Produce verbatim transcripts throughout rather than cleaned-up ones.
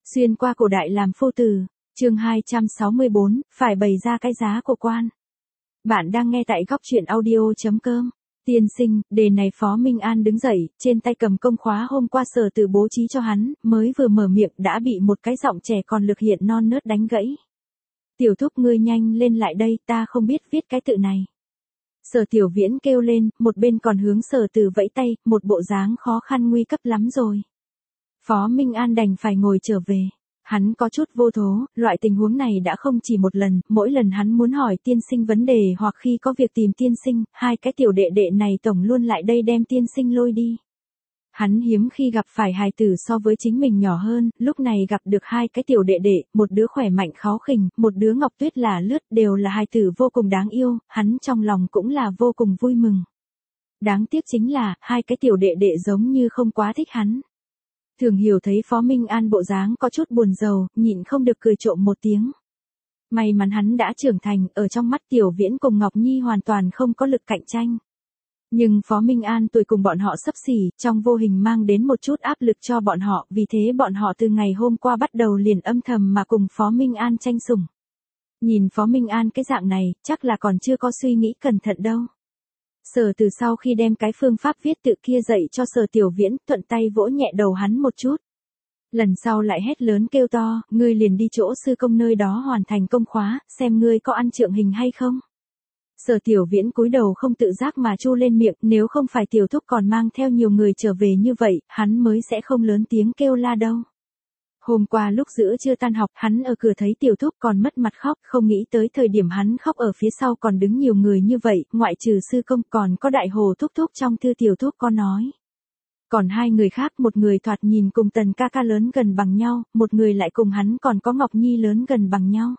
Xuyên qua cổ đại làm phu tử, chương hai trăm sáu mươi bốn, phải bày ra cái giá của quan. Bạn đang nghe tại góc truyện audio.com. Tiên sinh, đề này Phó Minh An đứng dậy, trên tay cầm công khóa hôm qua Sở Từ bố trí cho hắn, mới vừa mở miệng đã bị một cái giọng trẻ còn lực hiện non nớt đánh gãy. Tiểu thúc ngươi nhanh lên lại đây, ta không biết viết cái tự này. Sở Tiểu Viễn kêu lên, một bên còn hướng Sở Từ vẫy tay, một bộ dáng khó khăn nguy cấp lắm rồi. Phó Minh An đành phải ngồi trở về. Hắn có chút vô thố, loại tình huống này đã không chỉ một lần, mỗi lần hắn muốn hỏi tiên sinh vấn đề hoặc khi có việc tìm tiên sinh, hai cái tiểu đệ đệ này tổng luôn lại đây đem tiên sinh lôi đi. Hắn hiếm khi gặp phải hài tử so với chính mình nhỏ hơn, lúc này gặp được hai cái tiểu đệ đệ, một đứa khỏe mạnh kháu khỉnh, một đứa ngọc tuyết là lướt, đều là hài tử vô cùng đáng yêu, hắn trong lòng cũng là vô cùng vui mừng. Đáng tiếc chính là, hai cái tiểu đệ đệ giống như không quá thích hắn. Thường Hiểu thấy Phó Minh An bộ dáng có chút buồn rầu, nhịn không được cười trộm một tiếng. May mắn hắn đã trưởng thành, ở trong mắt Tiểu Viễn cùng Ngọc Nhi hoàn toàn không có lực cạnh tranh. Nhưng Phó Minh An tuổi cùng bọn họ xấp xỉ, trong vô hình mang đến một chút áp lực cho bọn họ, vì thế bọn họ từ ngày hôm qua bắt đầu liền âm thầm mà cùng Phó Minh An tranh sủng. Nhìn Phó Minh An cái dạng này, chắc là còn chưa có suy nghĩ cẩn thận đâu. Sở Từ sau khi đem cái phương pháp viết tự kia dạy cho Sở Tiểu Viễn, thuận tay vỗ nhẹ đầu hắn một chút. Lần sau lại hét lớn kêu to, ngươi liền đi chỗ sư công nơi đó hoàn thành công khóa, xem ngươi có ăn trượng hình hay không. Sở Tiểu Viễn cúi đầu không tự giác mà chu lên miệng, nếu không phải tiểu thúc còn mang theo nhiều người trở về như vậy, hắn mới sẽ không lớn tiếng kêu la đâu. Hôm qua lúc giữa trưa tan học, hắn ở cửa thấy tiểu thúc còn mất mặt khóc, không nghĩ tới thời điểm hắn khóc ở phía sau còn đứng nhiều người như vậy, ngoại trừ sư công còn có đại hồ thúc thúc trong thư tiểu thúc có nói. Còn hai người khác, một người thoạt nhìn cùng Tần ca ca lớn gần bằng nhau, một người lại cùng hắn còn có Ngọc Nhi lớn gần bằng nhau.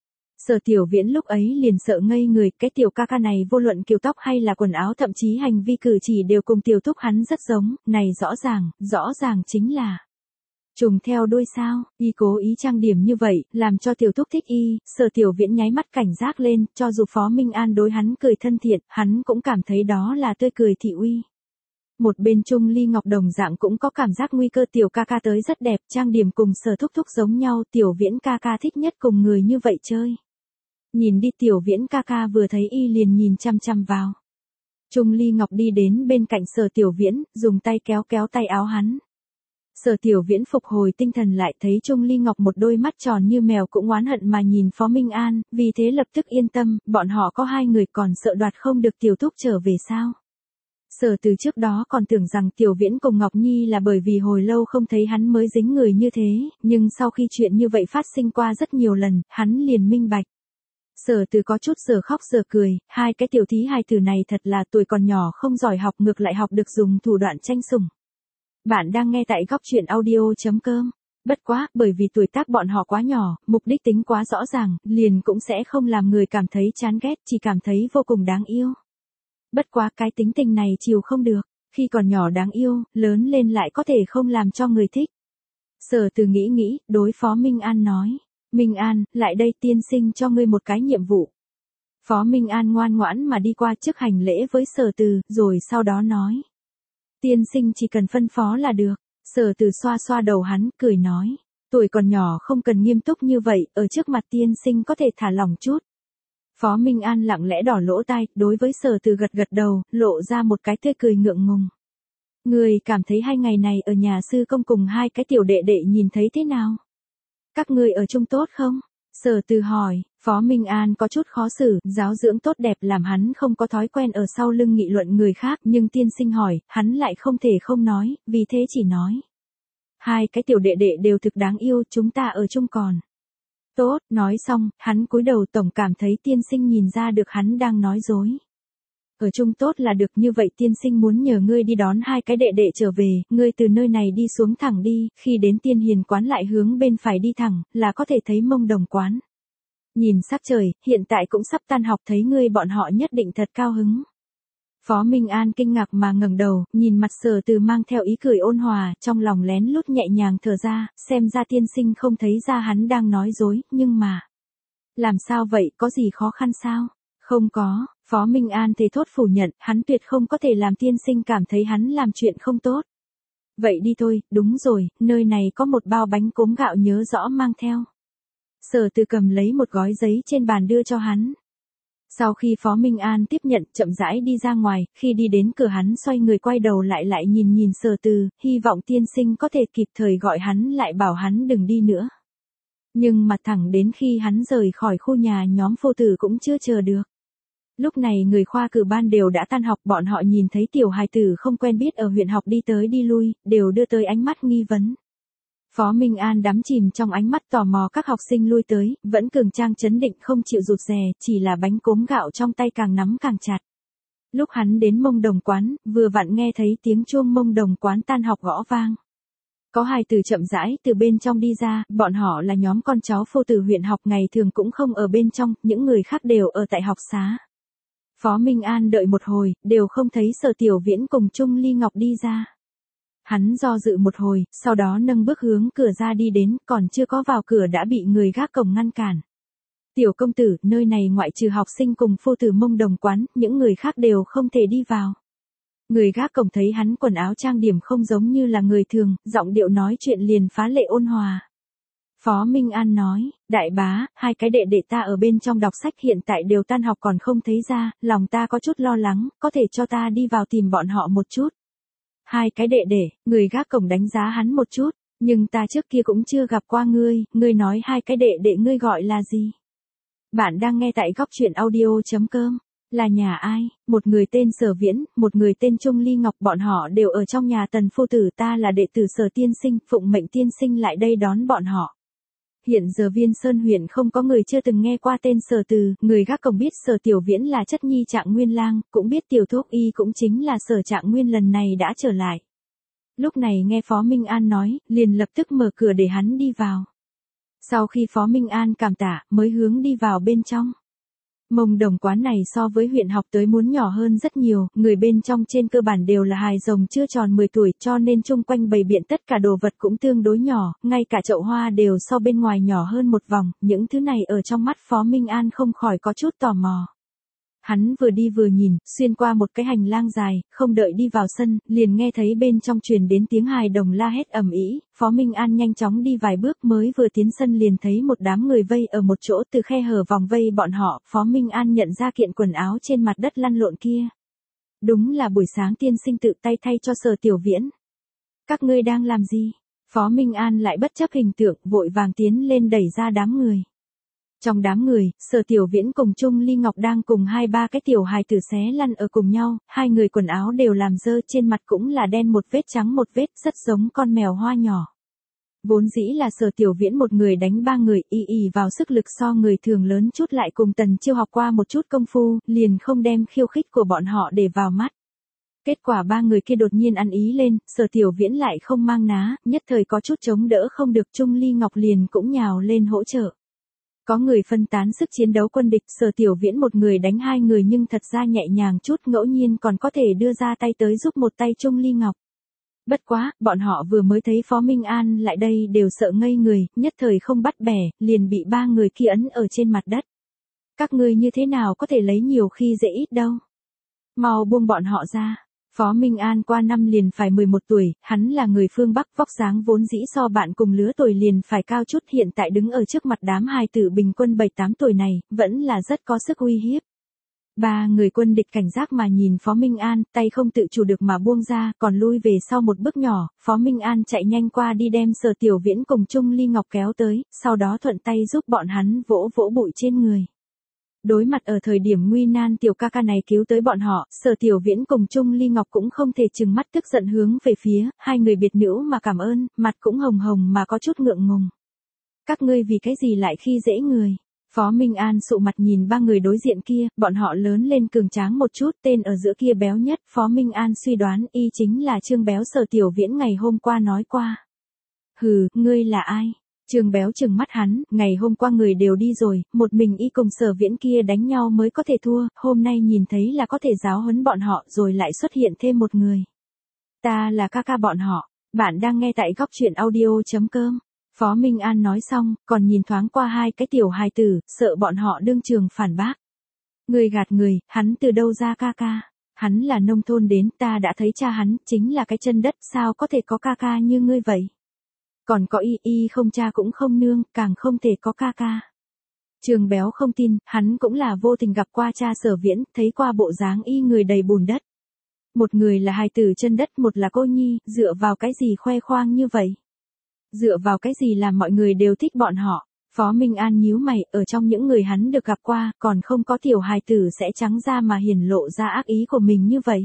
Sở Tiểu Viễn lúc ấy liền sợ ngây người, cái tiểu ca ca này vô luận kiểu tóc hay là quần áo thậm chí hành vi cử chỉ đều cùng tiểu thúc hắn rất giống, này rõ ràng, rõ ràng chính là trùng theo đuôi sao, y cố ý trang điểm như vậy, làm cho tiểu thúc thích y. Sở Tiểu Viễn nháy mắt cảnh giác lên, cho dù Phó Minh An đối hắn cười thân thiện, hắn cũng cảm thấy đó là tươi cười thị uy. Một bên Trung Ly Ngọc đồng dạng cũng có cảm giác nguy cơ, tiểu ca ca tới rất đẹp, trang điểm cùng Sở thúc thúc giống nhau, Tiểu Viễn ca ca thích nhất cùng người như vậy chơi. Nhìn đi, Tiểu Viễn ca ca vừa thấy y liền nhìn chăm chăm vào. Trung Ly Ngọc đi đến bên cạnh Sở Tiểu Viễn, dùng tay kéo kéo tay áo hắn. Sở Tiểu Viễn phục hồi tinh thần lại, thấy Trung Ly Ngọc một đôi mắt tròn như mèo cũng oán hận mà nhìn Phó Minh An, vì thế lập tức yên tâm, bọn họ có hai người còn sợ đoạt không được tiểu thúc trở về sao. Sở Từ trước đó còn tưởng rằng Tiểu Viễn cùng Ngọc Nhi là bởi vì hồi lâu không thấy hắn mới dính người như thế, nhưng sau khi chuyện như vậy phát sinh qua rất nhiều lần, hắn liền minh bạch. Sở Từ có chút giờ khóc giờ cười, hai cái tiểu thí hài tử này thật là tuổi còn nhỏ không giỏi học ngược lại học được dùng thủ đoạn tranh sủng. Bạn đang nghe tại góc truyện audio.com. Bất quá, bởi vì tuổi tác bọn họ quá nhỏ, mục đích tính quá rõ ràng, liền cũng sẽ không làm người cảm thấy chán ghét, chỉ cảm thấy vô cùng đáng yêu. Bất quá cái tính tình này chiều không được, khi còn nhỏ đáng yêu, lớn lên lại có thể không làm cho người thích. Sở Từ nghĩ nghĩ, đối Phó Minh An nói, Minh An, lại đây tiên sinh cho ngươi một cái nhiệm vụ. Phó Minh An ngoan ngoãn mà đi qua trước hành lễ với Sở Từ, rồi sau đó nói. Tiên sinh chỉ cần phân phó là được. Sở Từ xoa xoa đầu hắn, cười nói. Tuổi còn nhỏ không cần nghiêm túc như vậy, ở trước mặt tiên sinh có thể thả lỏng chút. Phó Minh An lặng lẽ đỏ lỗ tai, đối với Sở Từ gật gật đầu, lộ ra một cái tươi cười ngượng ngùng. Người cảm thấy hai ngày này ở nhà sư công cùng hai cái tiểu đệ đệ nhìn thấy thế nào? Các người ở chung tốt không? Sở Từ hỏi. Phó Minh An có chút khó xử, giáo dưỡng tốt đẹp làm hắn không có thói quen ở sau lưng nghị luận người khác, nhưng tiên sinh hỏi, hắn lại không thể không nói, vì thế chỉ nói. Hai cái tiểu đệ đệ đều thực đáng yêu, chúng ta ở chung còn. Tốt, nói xong, hắn cúi đầu, tổng cảm thấy tiên sinh nhìn ra được hắn đang nói dối. Ở chung tốt là được, như vậy tiên sinh muốn nhờ ngươi đi đón hai cái đệ đệ trở về, ngươi từ nơi này đi xuống thẳng đi, khi đến Tiên Hiền quán lại hướng bên phải đi thẳng, là có thể thấy Mông Đồng quán. Nhìn sắc trời, hiện tại cũng sắp tan học, thấy ngươi bọn họ nhất định thật cao hứng. Phó Minh An kinh ngạc mà ngẩng đầu, nhìn mặt Sở Từ mang theo ý cười ôn hòa, trong lòng lén lút nhẹ nhàng thở ra, xem ra tiên sinh không thấy ra hắn đang nói dối, nhưng mà. Làm sao vậy, có gì khó khăn sao? Không có, Phó Minh An thề thốt phủ nhận, hắn tuyệt không có thể làm tiên sinh cảm thấy hắn làm chuyện không tốt. Vậy đi thôi, đúng rồi, nơi này có một bao bánh cốm gạo nhớ rõ mang theo. Sở Từ cầm lấy một gói giấy trên bàn đưa cho hắn. Sau khi Phó Minh An tiếp nhận, chậm rãi đi ra ngoài, khi đi đến cửa hắn xoay người quay đầu lại lại nhìn nhìn Sở Từ, hy vọng tiên sinh có thể kịp thời gọi hắn lại bảo hắn đừng đi nữa. Nhưng mà thẳng đến khi hắn rời khỏi khu nhà nhóm Phô Tử cũng chưa chờ được. Lúc này người khoa cử ban đều đã tan học, bọn họ nhìn thấy tiểu hài tử không quen biết ở huyện học đi tới đi lui, đều đưa tới ánh mắt nghi vấn. Phó Minh An đắm chìm trong ánh mắt tò mò các học sinh lui tới, vẫn cường trang trấn định không chịu rụt rè, chỉ là bánh cốm gạo trong tay càng nắm càng chặt. Lúc hắn đến Mông Đồng quán, vừa vặn nghe thấy tiếng chuông Mông Đồng quán tan học gõ vang. Có hai từ chậm rãi từ bên trong đi ra, bọn họ là nhóm con cháu Phô Tử huyện học, ngày thường cũng không ở bên trong, những người khác đều ở tại học xá. Phó Minh An đợi một hồi, đều không thấy Sở Tiểu Viễn cùng Trung Ly Ngọc đi ra. Hắn do dự một hồi, sau đó nâng bước hướng cửa ra đi đến, còn chưa có vào cửa đã bị người gác cổng ngăn cản. Tiểu công tử, nơi này ngoại trừ học sinh cùng Phô Tử Mông Đồng quán, những người khác đều không thể đi vào. Người gác cổng thấy hắn quần áo trang điểm không giống như là người thường, giọng điệu nói chuyện liền phá lệ ôn hòa. Phó Minh An nói, đại bá, hai cái đệ đệ ta ở bên trong đọc sách hiện tại đều tan học còn không thấy ra, lòng ta có chút lo lắng, có thể cho ta đi vào tìm bọn họ một chút. Hai cái đệ đệ, người gác cổng đánh giá hắn một chút, nhưng ta trước kia cũng chưa gặp qua ngươi, ngươi nói hai cái đệ đệ ngươi gọi là gì? Bạn đang nghe tại góc truyện audio chấm com. Là nhà ai? Một người tên Sở Viễn, một người tên Trung Ly Ngọc, bọn họ đều ở trong nhà Tần Phu Tử, ta là đệ tử Sở tiên sinh, phụng mệnh tiên sinh lại đây đón bọn họ. Hiện giờ Viên Sơn huyện không có người chưa từng nghe qua tên Sở Từ, người gác cổng biết Sở Tiểu Viễn là chất nhi Trạng Nguyên lang, cũng biết tiểu thuốc y cũng chính là Sở Trạng Nguyên lần này đã trở lại. Lúc này nghe Phó Minh An nói, liền lập tức mở cửa để hắn đi vào. Sau khi Phó Minh An cảm tạ, mới hướng đi vào bên trong. Mông Đồng quán này so với huyện học tới muốn nhỏ hơn rất nhiều, người bên trong trên cơ bản đều là hài rồng chưa tròn mười tuổi, cho nên chung quanh bày biện tất cả đồ vật cũng tương đối nhỏ, ngay cả chậu hoa đều so bên ngoài nhỏ hơn một vòng, những thứ này ở trong mắt Phó Minh An không khỏi có chút tò mò. Hắn vừa đi vừa nhìn, xuyên qua một cái hành lang dài, không đợi đi vào sân, liền nghe thấy bên trong truyền đến tiếng hài đồng la hét ầm ĩ. Phó Minh An nhanh chóng đi vài bước mới vừa tiến sân liền thấy một đám người vây ở một chỗ, từ khe hở vòng vây bọn họ, Phó Minh An nhận ra kiện quần áo trên mặt đất lăn lộn kia. Đúng là buổi sáng tiên sinh tự tay thay cho Sở Tiểu Viễn. Các ngươi đang làm gì? Phó Minh An lại bất chấp hình tượng, vội vàng tiến lên đẩy ra đám người. Trong đám người, Sở Tiểu Viễn cùng Trung Ly Ngọc đang cùng hai ba cái tiểu hài tử xé lăn ở cùng nhau, hai người quần áo đều làm dơ, trên mặt cũng là đen một vết trắng một vết, rất giống con mèo hoa nhỏ. Vốn dĩ là Sở Tiểu Viễn một người đánh ba người, y y vào sức lực so người thường lớn chút, lại cùng Tần Chiêu học qua một chút công phu, liền không đem khiêu khích của bọn họ để vào mắt. Kết quả ba người kia đột nhiên ăn ý lên, Sở Tiểu Viễn lại không mang ná, nhất thời có chút chống đỡ không được, Trung Ly Ngọc liền cũng nhào lên hỗ trợ. Có người phân tán sức chiến đấu quân địch, Sở Tiểu Viễn một người đánh hai người nhưng thật ra nhẹ nhàng chút, ngẫu nhiên còn có thể đưa ra tay tới giúp một tay Trung Ly Ngọc. Bất quá, bọn họ vừa mới thấy Phó Minh An lại đây đều sợ ngây người, nhất thời không bắt bẻ, liền bị ba người kia ấn ở trên mặt đất. Các ngươi như thế nào có thể lấy nhiều khi dễ ít đâu. Mau buông bọn họ ra. Phó Minh An qua năm liền phải mười một tuổi, hắn là người phương Bắc, vóc dáng vốn dĩ so bạn cùng lứa tuổi liền phải cao chút, hiện tại đứng ở trước mặt đám hài tử bình quân bảy tám tuổi này, vẫn là rất có sức uy hiếp. Ba người quân địch cảnh giác mà nhìn Phó Minh An, tay không tự chủ được mà buông ra, còn lui về sau một bước nhỏ, Phó Minh An chạy nhanh qua đi đem Sở Tiểu Viễn cùng Trung Ly Ngọc kéo tới, sau đó thuận tay giúp bọn hắn vỗ vỗ bụi trên người. Đối mặt ở thời điểm nguy nan tiểu ca ca này cứu tới bọn họ, Sở Tiểu Viễn cùng Trung Ly Ngọc cũng không thể trừng mắt tức giận hướng về phía, hai người biệt nữ mà cảm ơn, mặt cũng hồng hồng mà có chút ngượng ngùng. Các ngươi vì cái gì lại khi dễ người? Phó Minh An sụ mặt nhìn ba người đối diện kia, bọn họ lớn lên cường tráng một chút, tên ở giữa kia béo nhất, Phó Minh An suy đoán y chính là Trương Béo Sở Tiểu Viễn ngày hôm qua nói qua. Hừ, ngươi là ai? Trương Béo trừng mắt hắn, ngày hôm qua người đều đi rồi, một mình y cùng Sở Viễn kia đánh nhau mới có thể thua, hôm nay nhìn thấy là có thể giáo huấn bọn họ rồi lại xuất hiện thêm một người. Ta là ca ca bọn họ, bạn đang nghe tại góc truyện audio chấm com. Phó Minh An nói xong, còn nhìn thoáng qua hai cái tiểu hài tử, sợ bọn họ đương trường phản bác. Người gạt người, hắn từ đâu ra ca ca? Hắn là nông thôn đến, ta đã thấy cha hắn, chính là cái chân đất, sao có thể có ca ca như ngươi vậy? Còn có y y không cha cũng không nương, càng không thể có ca ca. Trường Béo không tin, hắn cũng là vô tình gặp qua cha Sở Viễn, thấy qua bộ dáng y người đầy bùn đất. Một người là hài tử chân đất, một là cô nhi, dựa vào cái gì khoe khoang như vậy? Dựa vào cái gì làm mọi người đều thích bọn họ? Phó Minh An nhíu mày, ở trong những người hắn được gặp qua, còn không có tiểu hài tử sẽ trắng ra mà hiển lộ ra ác ý của mình như vậy.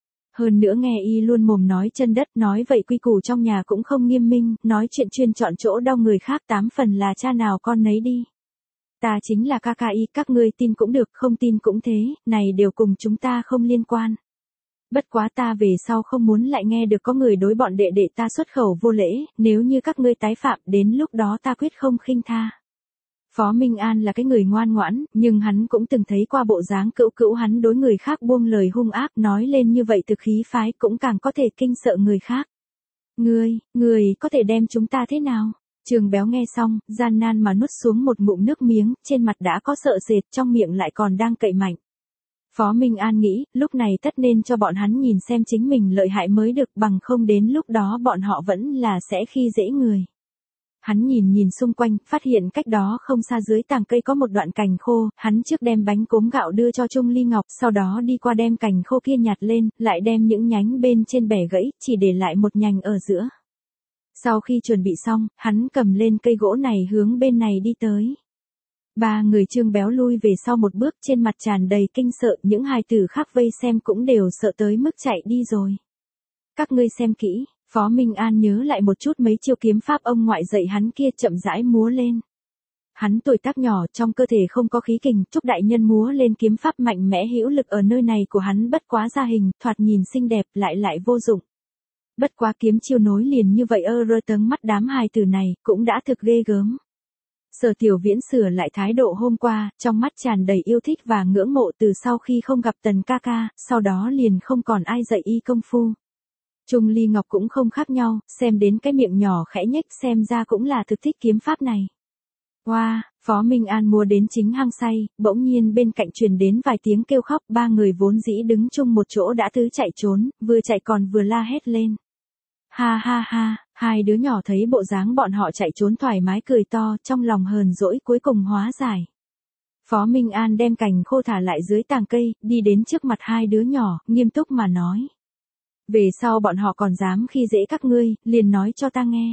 Hơn nữa nghe y luôn mồm nói chân đất, nói vậy quy củ trong nhà cũng không nghiêm minh, nói chuyện chuyên chọn chỗ đau người khác, tám phần là cha nào con nấy đi. Ta chính là ca ca y, các ngươi tin cũng được, không tin cũng thế, này đều cùng chúng ta không liên quan. Bất quá ta về sau không muốn lại nghe được có người đối bọn đệ đệ ta xuất khẩu vô lễ, nếu như các ngươi tái phạm, đến lúc đó ta quyết không khinh tha. Phó Minh An là cái người ngoan ngoãn, nhưng hắn cũng từng thấy qua bộ dáng cữu cữu hắn đối người khác buông lời hung ác, nói lên như vậy thực khí phái cũng càng có thể kinh sợ người khác. Ngươi, ngươi có thể đem chúng ta thế nào? Trường Béo nghe xong, gian nan mà nuốt xuống một ngụm nước miếng, trên mặt đã có sợ sệt, trong miệng lại còn đang cậy mạnh. Phó Minh An nghĩ, lúc này tất nên cho bọn hắn nhìn xem chính mình lợi hại mới được, bằng không đến lúc đó bọn họ vẫn là sẽ khi dễ người. Hắn nhìn nhìn xung quanh, phát hiện cách đó không xa dưới tàng cây có một đoạn cành khô, hắn trước đem bánh cốm gạo đưa cho Trung Ly Ngọc, sau đó đi qua đem cành khô kia nhặt lên, lại đem những nhánh bên trên bẻ gãy, chỉ để lại một nhành ở giữa. Sau khi chuẩn bị xong, hắn cầm lên cây gỗ này hướng bên này đi tới. Ba người Trương Béo lui về sau một bước, trên mặt tràn đầy kinh sợ, những hài tử khác vây xem cũng đều sợ tới mức chạy đi rồi. Các ngươi xem kỹ, Phó Minh An nhớ lại một chút mấy chiêu kiếm pháp ông ngoại dạy hắn kia, chậm rãi múa lên. Hắn tuổi tác nhỏ, trong cơ thể không có khí kình, Trúc đại nhân múa lên kiếm pháp mạnh mẽ hữu lực ở nơi này của hắn bất quá gia hình, thoạt nhìn xinh đẹp lại lại vô dụng. Bất quá kiếm chiêu nối liền như vậy ơ rơ tấn mắt đám hài tử này, cũng đã thực ghê gớm. Sở Tiểu Viễn sửa lại thái độ hôm qua, trong mắt tràn đầy yêu thích và ngưỡng mộ từ sau khi không gặp Tần ca ca, sau đó liền không còn ai dạy y công phu. Trung Ly Ngọc cũng không khác nhau, xem đến cái miệng nhỏ khẽ nhếch xem ra cũng là thực thích kiếm pháp này. Wow, Phó Minh An mua đến chính hăng say, bỗng nhiên bên cạnh truyền đến vài tiếng kêu khóc, ba người vốn dĩ đứng chung một chỗ đã tứ chạy trốn, vừa chạy còn vừa la hét lên. Ha ha ha, hai đứa nhỏ thấy bộ dáng bọn họ chạy trốn thoải mái cười to, trong lòng hờn dỗi cuối cùng hóa giải. Phó Minh An đem cành khô thả lại dưới tàng cây, đi đến trước mặt hai đứa nhỏ, nghiêm túc mà nói. Về sau bọn họ còn dám khi dễ các ngươi, liền nói cho ta nghe.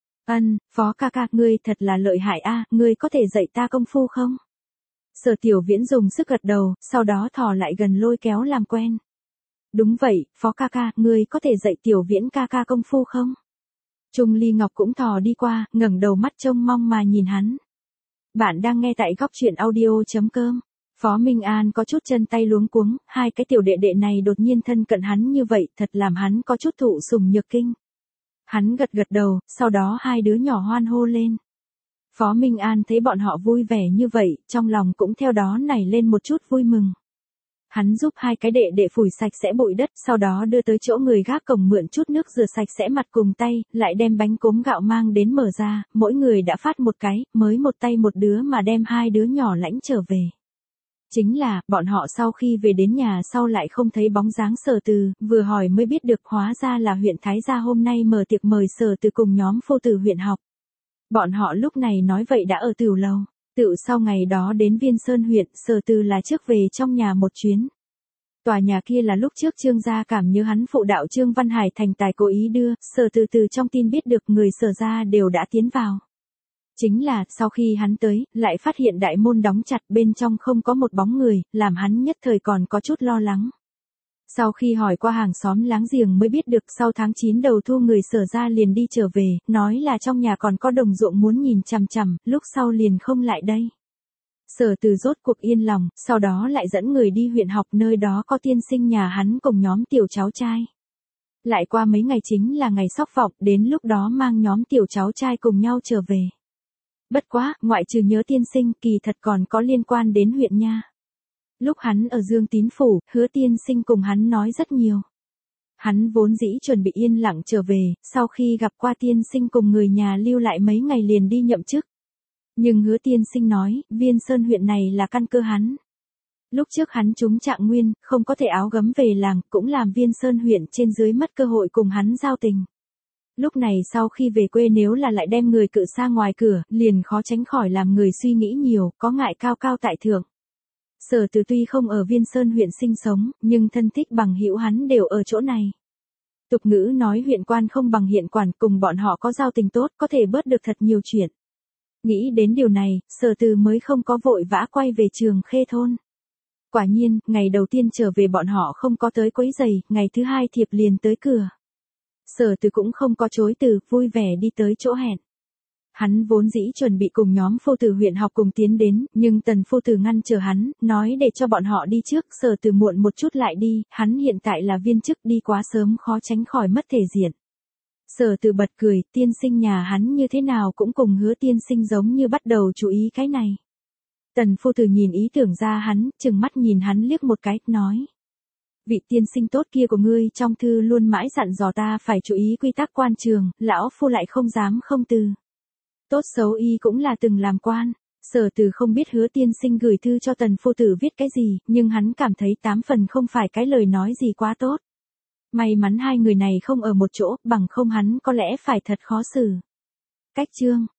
Ân, Phó ca ca, ngươi thật là lợi hại a, ngươi có thể dạy ta công phu không? Sở Tiểu Viễn dùng sức gật đầu, sau đó thò lại gần lôi kéo làm quen. Đúng vậy, Phó ca ca, ngươi có thể dạy Tiểu Viễn ca ca công phu không? Trung Ly Ngọc cũng thò đi qua, ngẩng đầu mắt trông mong mà nhìn hắn. Bạn đang nghe tại góc truyện audio chấm com. Phó Minh An có chút chân tay luống cuống, hai cái tiểu đệ đệ này đột nhiên thân cận hắn như vậy, thật làm hắn có chút thụ sủng nhược kinh. Hắn gật gật đầu, sau đó hai đứa nhỏ hoan hô lên. Phó Minh An thấy bọn họ vui vẻ như vậy, trong lòng cũng theo đó nảy lên một chút vui mừng. Hắn giúp hai cái đệ đệ phủi sạch sẽ bụi đất, sau đó đưa tới chỗ người gác cổng mượn chút nước rửa sạch sẽ mặt cùng tay, lại đem bánh cốm gạo mang đến mở ra, mỗi người đã phát một cái, mới một tay một đứa mà đem hai đứa nhỏ lãnh trở về. Chính là, bọn họ sau khi về đến nhà sau lại không thấy bóng dáng Sở Từ, vừa hỏi mới biết được hóa ra là huyện Thái Gia hôm nay mở tiệc mời Sở Từ cùng nhóm phu tử huyện học. Bọn họ lúc này nói vậy đã ở tửu lầu. Tự sau ngày đó đến Viên Sơn huyện, Sở Từ là trước về trong nhà một chuyến. Tòa nhà kia là lúc trước Trương gia cảm nhớ hắn phụ đạo Trương Văn Hải thành tài cố ý đưa, Sở Từ từ trong tin biết được người Sở gia đều đã tiến vào. Chính là, sau khi hắn tới, lại phát hiện đại môn đóng chặt, bên trong không có một bóng người, làm hắn nhất thời còn có chút lo lắng. Sau khi hỏi qua hàng xóm láng giềng mới biết được sau tháng chín đầu thu người Sở gia liền đi trở về, nói là trong nhà còn có đồng ruộng muốn nhìn chằm chằm, lúc sau liền không lại đây. Sở Từ rốt cuộc yên lòng, sau đó lại dẫn người đi huyện học, nơi đó có tiên sinh nhà hắn cùng nhóm tiểu cháu trai. Lại qua mấy ngày chính là ngày sóc vọng, đến lúc đó mang nhóm tiểu cháu trai cùng nhau trở về. Bất quá, ngoại trừ nhớ tiên sinh, kỳ thật còn có liên quan đến huyện nha. Lúc hắn ở Dương Tín Phủ, Hứa tiên sinh cùng hắn nói rất nhiều. Hắn vốn dĩ chuẩn bị yên lặng trở về, sau khi gặp qua tiên sinh cùng người nhà lưu lại mấy ngày liền đi nhậm chức. Nhưng Hứa tiên sinh nói, Viên Sơn huyện này là căn cơ hắn. Lúc trước hắn trúng trạng nguyên, không có thể áo gấm về làng, cũng làm Viên Sơn huyện trên dưới mất cơ hội cùng hắn giao tình. Lúc này sau khi về quê nếu là lại đem người cự xa ngoài cửa, liền khó tránh khỏi làm người suy nghĩ nhiều, có ngại cao cao tại thượng. Sở Từ tuy không ở Viên Sơn huyện sinh sống, nhưng thân thích bằng hữu hắn đều ở chỗ này. Tục ngữ nói huyện quan không bằng hiện quản, cùng bọn họ có giao tình tốt, có thể bớt được thật nhiều chuyện. Nghĩ đến điều này, Sở Từ mới không có vội vã quay về Trường Khê thôn. Quả nhiên, ngày đầu tiên trở về bọn họ không có tới quấy giày, ngày thứ hai thiệp liền tới cửa. Sở Từ cũng không có chối từ, vui vẻ đi tới chỗ hẹn. Hắn vốn dĩ chuẩn bị cùng nhóm phu tử huyện học cùng tiến đến, nhưng tần phu tử ngăn chờ hắn, nói để cho bọn họ đi trước, Sở Từ muộn một chút lại đi, hắn hiện tại là viên chức, đi quá sớm khó tránh khỏi mất thể diện. Sở Từ bật cười, tiên sinh nhà hắn như thế nào cũng cùng Hứa tiên sinh giống như bắt đầu chú ý cái này. Tần phu tử nhìn ý tưởng ra hắn, chừng mắt nhìn hắn liếc một cái, nói. Vị tiên sinh tốt kia của ngươi trong thư luôn mãi dặn dò ta phải chú ý quy tắc quan trường, lão phu lại không dám không từ. Tốt xấu y cũng là từng làm quan. Sở Từ không biết Hứa tiên sinh gửi thư cho tần phu tử viết cái gì, nhưng hắn cảm thấy tám phần không phải cái lời nói gì quá tốt. May mắn hai người này không ở một chỗ, bằng không hắn có lẽ phải thật khó xử. Cách chương